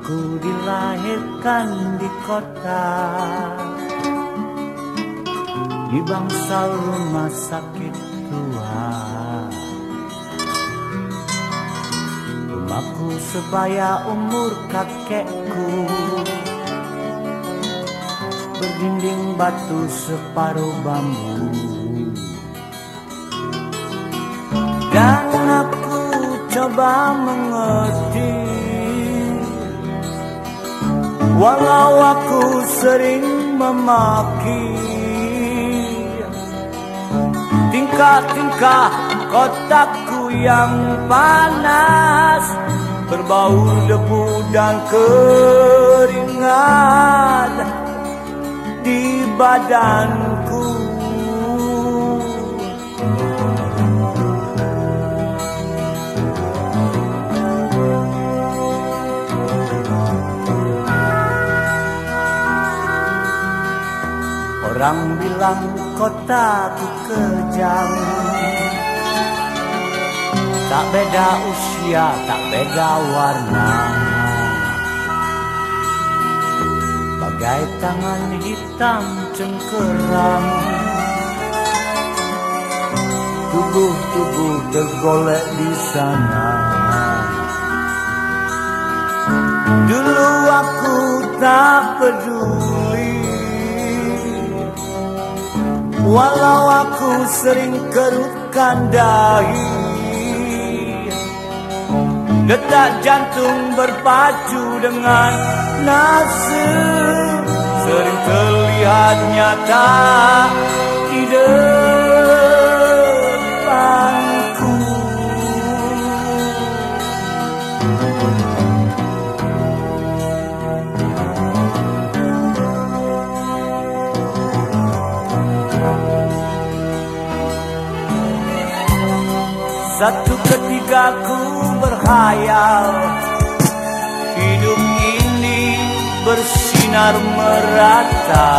Aku dilahirkan di kota, di bangsal rumah sakit tua. Rumahku sebaya umur kakekku, berdinding batu separuh bambu. Dan aku coba mengerti, walau aku sering memaki tingkah-tingkah kotaku yang panas, berbau debu dan keringat di badanku. Orang bilang kotaku kejam, tak beda usia, tak beda warna. Bagai tangan hitam cengkeram, tubuh-tubuh tergolek di sana. Dulu aku tak peduli, walau aku sering kerutkan dahi. Detak jantung berpacu dengan nasib, sering terlihat nyata di depanku. Satu ketika ku berhayal, hidup ini bersinar merata.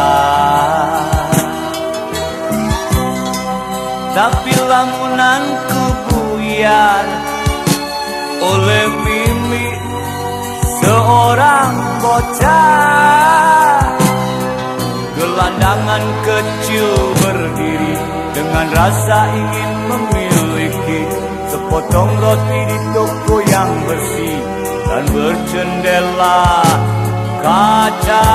Tapi lamunanku buyar oleh mimpi seorang bocah. Gelandangan kecil berdiri dengan rasa ingin memiliki sepotong roti di toko yang bersih dan berjendela kaca.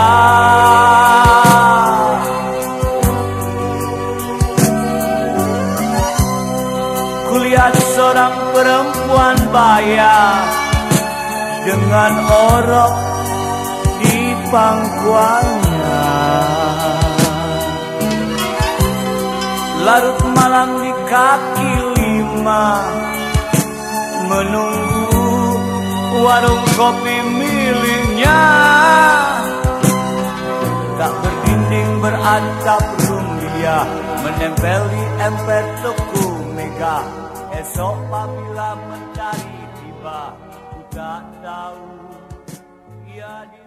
Kulihat seorang perempuan baya dengan orok di pangkuannya. Larut malam di kaki lima, menunggu warung kopi miliknya. Tak berdinding beratap rumbia, menempeli emper toko mega. Esok apabila mencari tiba, ku tak tahu ia di